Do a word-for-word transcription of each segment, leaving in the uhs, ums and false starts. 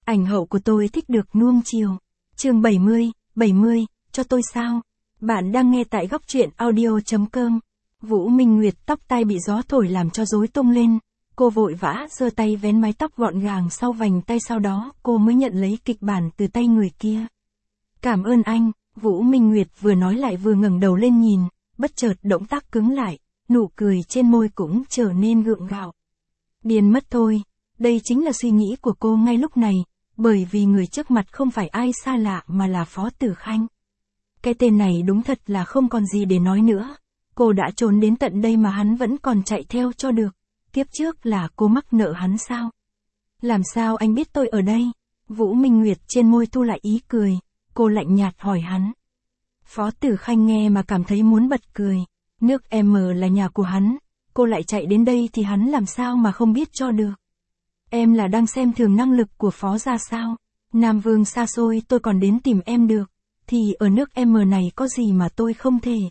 Ảnh hậu của tôi thích được nuông chiều. Chương bảy mươi, bảy mươi, cho tôi sao? Bạn đang nghe tại góc truyện audio chấm com. Vũ Minh Nguyệt tóc tai bị gió thổi làm cho rối tung lên. Cô vội vã giơ tay vén mái tóc gọn gàng sau vành tay, sau đó cô mới nhận lấy kịch bản từ tay người kia. Cảm ơn anh, Vũ Minh Nguyệt vừa nói lại vừa ngẩng đầu lên nhìn, bất chợt động tác cứng lại, nụ cười trên môi cũng trở nên gượng gạo. Điên mất thôi, đây chính là suy nghĩ của cô ngay lúc này, bởi vì người trước mặt không phải ai xa lạ mà là Phó Tử Khanh. Cái tên này đúng thật là không còn gì để nói nữa. Cô đã trốn đến tận đây mà hắn vẫn còn chạy theo cho được. Kiếp trước là cô mắc nợ hắn sao? Làm sao anh biết tôi ở đây? Vũ Minh Nguyệt trên môi thu lại ý cười, cô lạnh nhạt hỏi hắn. Phó Tử Khanh nghe mà cảm thấy muốn bật cười. Nước M là nhà của hắn, cô lại chạy đến đây thì hắn làm sao mà không biết cho được. Em là đang xem thường năng lực của Phó gia sao? Nam Vương xa xôi tôi còn đến tìm em được, thì ở nước M này có gì mà tôi không thể.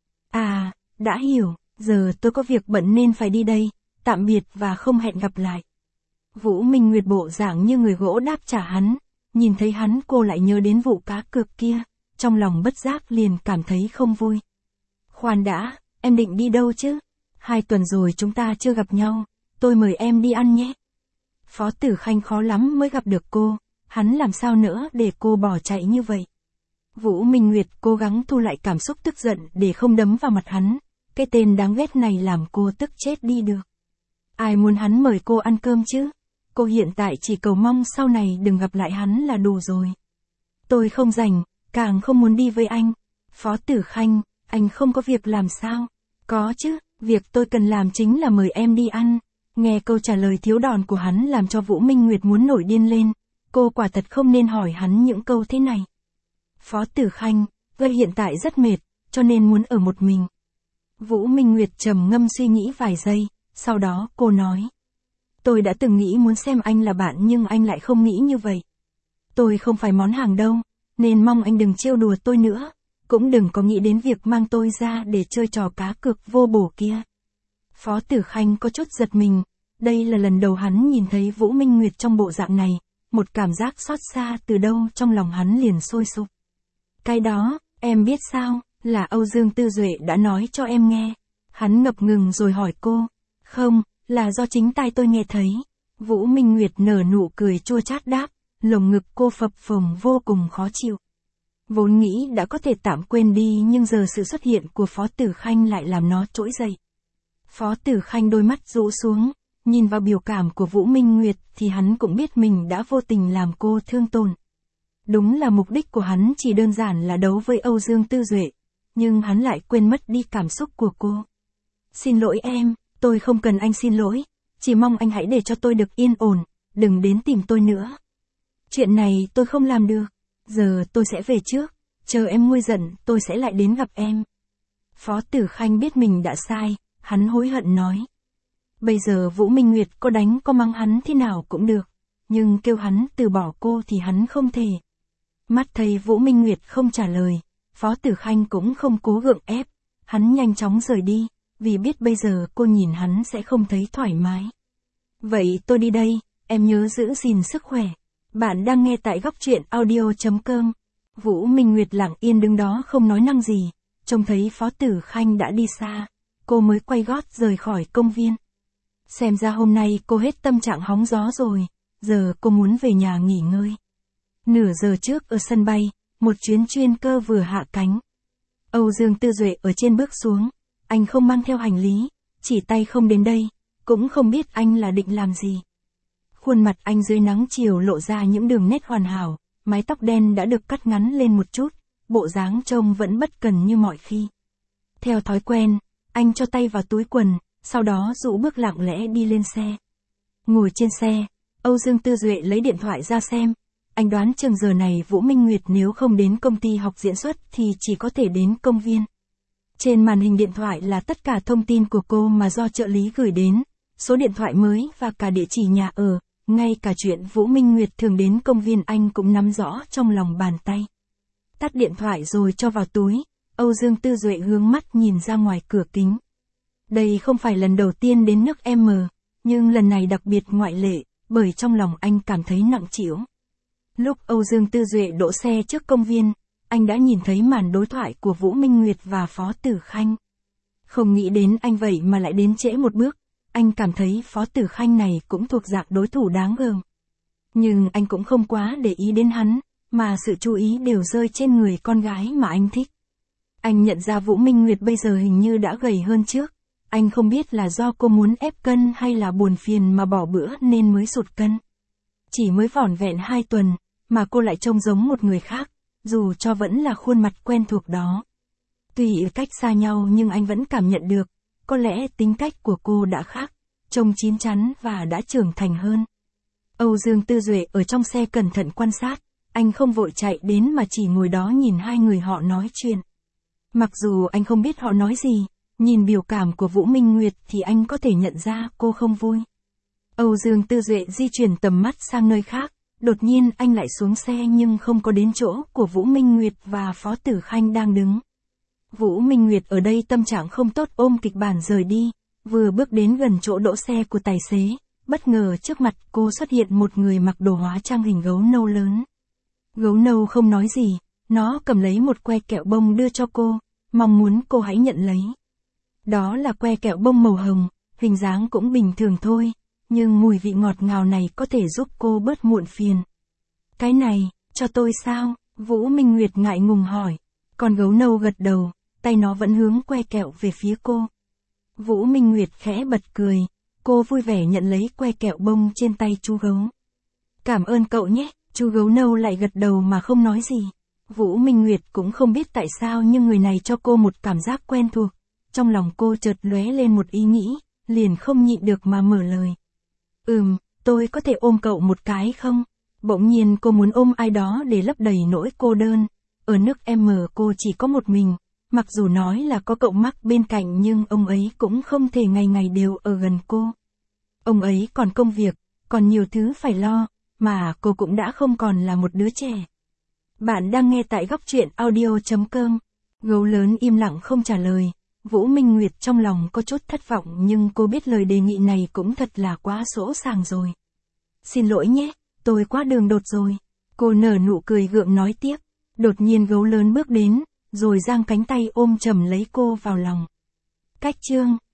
À, đã hiểu, giờ tôi có việc bận nên phải đi đây, tạm biệt và không hẹn gặp lại. Vũ Minh Nguyệt bộ dạng như người gỗ đáp trả hắn, nhìn thấy hắn cô lại nhớ đến vụ cá cược kia, trong lòng bất giác liền cảm thấy không vui. Khoan đã, em định đi đâu chứ? Hai tuần rồi chúng ta chưa gặp nhau, tôi mời em đi ăn nhé. Phó Tử Khanh khó lắm mới gặp được cô, hắn làm sao nữa để cô bỏ chạy như vậy. Vũ Minh Nguyệt cố gắng thu lại cảm xúc tức giận để không đấm vào mặt hắn, cái tên đáng ghét này làm cô tức chết đi được. Ai muốn hắn mời cô ăn cơm chứ? Cô hiện tại chỉ cầu mong sau này đừng gặp lại hắn là đủ rồi. Tôi không rảnh, càng không muốn đi với anh. Phó Tử Khanh, anh không có việc làm sao? Có chứ, việc tôi cần làm chính là mời em đi ăn. Nghe câu trả lời thiếu đòn của hắn làm cho Vũ Minh Nguyệt muốn nổi điên lên. Cô quả thật không nên hỏi hắn những câu thế này. Phó Tử Khanh, tôi hiện tại rất mệt, cho nên muốn ở một mình. Vũ Minh Nguyệt trầm ngâm suy nghĩ vài giây, sau đó cô nói. Tôi đã từng nghĩ muốn xem anh là bạn nhưng anh lại không nghĩ như vậy. Tôi không phải món hàng đâu, nên mong anh đừng trêu đùa tôi nữa, cũng đừng có nghĩ đến việc mang tôi ra để chơi trò cá cược vô bổ kia. Phó Tử Khanh có chút giật mình, đây là lần đầu hắn nhìn thấy Vũ Minh Nguyệt trong bộ dạng này, một cảm giác xót xa từ đâu trong lòng hắn liền sôi sục. Cái đó, em biết sao, là Âu Dương Tư Duệ đã nói cho em nghe. Hắn ngập ngừng rồi hỏi cô, không, là do chính tai tôi nghe thấy. Vũ Minh Nguyệt nở nụ cười chua chát đáp, lồng ngực cô phập phồng vô cùng khó chịu. Vốn nghĩ đã có thể tạm quên đi nhưng giờ sự xuất hiện của Phó Tử Khanh lại làm nó trỗi dậy. Phó Tử Khanh đôi mắt rũ xuống, nhìn vào biểu cảm của Vũ Minh Nguyệt thì hắn cũng biết mình đã vô tình làm cô thương tổn. Đúng là mục đích của hắn chỉ đơn giản là đấu với Âu Dương Tư Duệ, nhưng hắn lại quên mất đi cảm xúc của cô. Xin lỗi em, tôi không cần anh xin lỗi, chỉ mong anh hãy để cho tôi được yên ổn, đừng đến tìm tôi nữa. Chuyện này tôi không làm được, giờ tôi sẽ về trước, chờ em nguôi giận tôi sẽ lại đến gặp em. Phó Tử Khanh biết mình đã sai, hắn hối hận nói. Bây giờ Vũ Minh Nguyệt có đánh có mắng hắn thế nào cũng được, nhưng kêu hắn từ bỏ cô thì hắn không thể. Mắt thấy Vũ Minh Nguyệt không trả lời, Phó Tử Khanh cũng không cố gượng ép, hắn nhanh chóng rời đi, vì biết bây giờ cô nhìn hắn sẽ không thấy thoải mái. Vậy tôi đi đây, em nhớ giữ gìn sức khỏe. Bạn đang nghe tại góc truyện audio chấm com. Vũ Minh Nguyệt lặng yên đứng đó không nói năng gì, trông thấy Phó Tử Khanh đã đi xa, cô mới quay gót rời khỏi công viên. Xem ra hôm nay cô hết tâm trạng hóng gió rồi, giờ cô muốn về nhà nghỉ ngơi. Nửa giờ trước ở sân bay, một chuyến chuyên cơ vừa hạ cánh. Âu Dương Tư Duệ ở trên bước xuống, anh không mang theo hành lý, chỉ tay không đến đây, cũng không biết anh là định làm gì. Khuôn mặt anh dưới nắng chiều lộ ra những đường nét hoàn hảo, mái tóc đen đã được cắt ngắn lên một chút, bộ dáng trông vẫn bất cần như mọi khi. Theo thói quen, anh cho tay vào túi quần, sau đó rũ bước lặng lẽ đi lên xe. Ngồi trên xe, Âu Dương Tư Duệ lấy điện thoại ra xem. Anh đoán chừng giờ này Vũ Minh Nguyệt nếu không đến công ty học diễn xuất thì chỉ có thể đến công viên. Trên màn hình điện thoại là tất cả thông tin của cô mà do trợ lý gửi đến, số điện thoại mới và cả địa chỉ nhà ở, ngay cả chuyện Vũ Minh Nguyệt thường đến công viên anh cũng nắm rõ trong lòng bàn tay. Tắt điện thoại rồi cho vào túi, Âu Dương Tư Duệ hướng mắt nhìn ra ngoài cửa kính. Đây không phải lần đầu tiên đến nước M, nhưng lần này đặc biệt ngoại lệ, bởi trong lòng anh cảm thấy nặng trĩu. Lúc Âu Dương Tư Duệ đỗ xe trước công viên, anh đã nhìn thấy màn đối thoại của Vũ Minh Nguyệt và Phó Tử Khanh. Không nghĩ đến anh vậy mà lại đến trễ một bước, anh cảm thấy Phó Tử Khanh này cũng thuộc dạng đối thủ đáng gờm. Nhưng anh cũng không quá để ý đến hắn, mà sự chú ý đều rơi trên người con gái mà anh thích. Anh nhận ra Vũ Minh Nguyệt bây giờ hình như đã gầy hơn trước, anh không biết là do cô muốn ép cân hay là buồn phiền mà bỏ bữa nên mới sụt cân. Chỉ mới vỏn vẹn hai tuần, mà cô lại trông giống một người khác, dù cho vẫn là khuôn mặt quen thuộc đó. Tuy ở cách xa nhau nhưng anh vẫn cảm nhận được, có lẽ tính cách của cô đã khác, trông chín chắn và đã trưởng thành hơn. Âu Dương Tư Duệ ở trong xe cẩn thận quan sát, anh không vội chạy đến mà chỉ ngồi đó nhìn hai người họ nói chuyện. Mặc dù anh không biết họ nói gì, nhìn biểu cảm của Vũ Minh Nguyệt thì anh có thể nhận ra cô không vui. Âu Dương Tư Duệ di chuyển tầm mắt sang nơi khác, đột nhiên anh lại xuống xe nhưng không có đến chỗ của Vũ Minh Nguyệt và Phó Tử Khanh đang đứng. Vũ Minh Nguyệt ở đây tâm trạng không tốt ôm kịch bản rời đi, vừa bước đến gần chỗ đỗ xe của tài xế, bất ngờ trước mặt cô xuất hiện một người mặc đồ hóa trang hình gấu nâu lớn. Gấu nâu không nói gì, nó cầm lấy một que kẹo bông đưa cho cô, mong muốn cô hãy nhận lấy. Đó là que kẹo bông màu hồng, hình dáng cũng bình thường thôi, nhưng mùi vị ngọt ngào này có thể giúp cô bớt muộn phiền. Cái này, cho tôi sao? Vũ Minh Nguyệt ngại ngùng hỏi. Con gấu nâu gật đầu, tay nó vẫn hướng que kẹo về phía cô. Vũ Minh Nguyệt khẽ bật cười, cô vui vẻ nhận lấy que kẹo bông trên tay chú gấu. Cảm ơn cậu nhé, chú gấu nâu lại gật đầu mà không nói gì. Vũ Minh Nguyệt cũng không biết tại sao nhưng người này cho cô một cảm giác quen thuộc. Trong lòng cô chợt lóe lên một ý nghĩ, liền không nhịn được mà mở lời. Ừm, tôi có thể ôm cậu một cái không? Bỗng nhiên cô muốn ôm ai đó để lấp đầy nỗi cô đơn. Ở nước M cô chỉ có một mình, mặc dù nói là có cậu Mắc bên cạnh nhưng ông ấy cũng không thể ngày ngày đều ở gần cô. Ông ấy còn công việc, còn nhiều thứ phải lo, mà cô cũng đã không còn là một đứa trẻ. Bạn đang nghe tại góc truyện audio chấm com. Gấu lớn im lặng không trả lời. Vũ Minh Nguyệt trong lòng có chút thất vọng nhưng cô biết lời đề nghị này cũng thật là quá sỗ sàng rồi. Xin lỗi nhé, tôi quá đường đột rồi. Cô nở nụ cười gượng nói tiếp. Đột nhiên gấu lớn bước đến, rồi giang cánh tay ôm chầm lấy cô vào lòng. Cách chương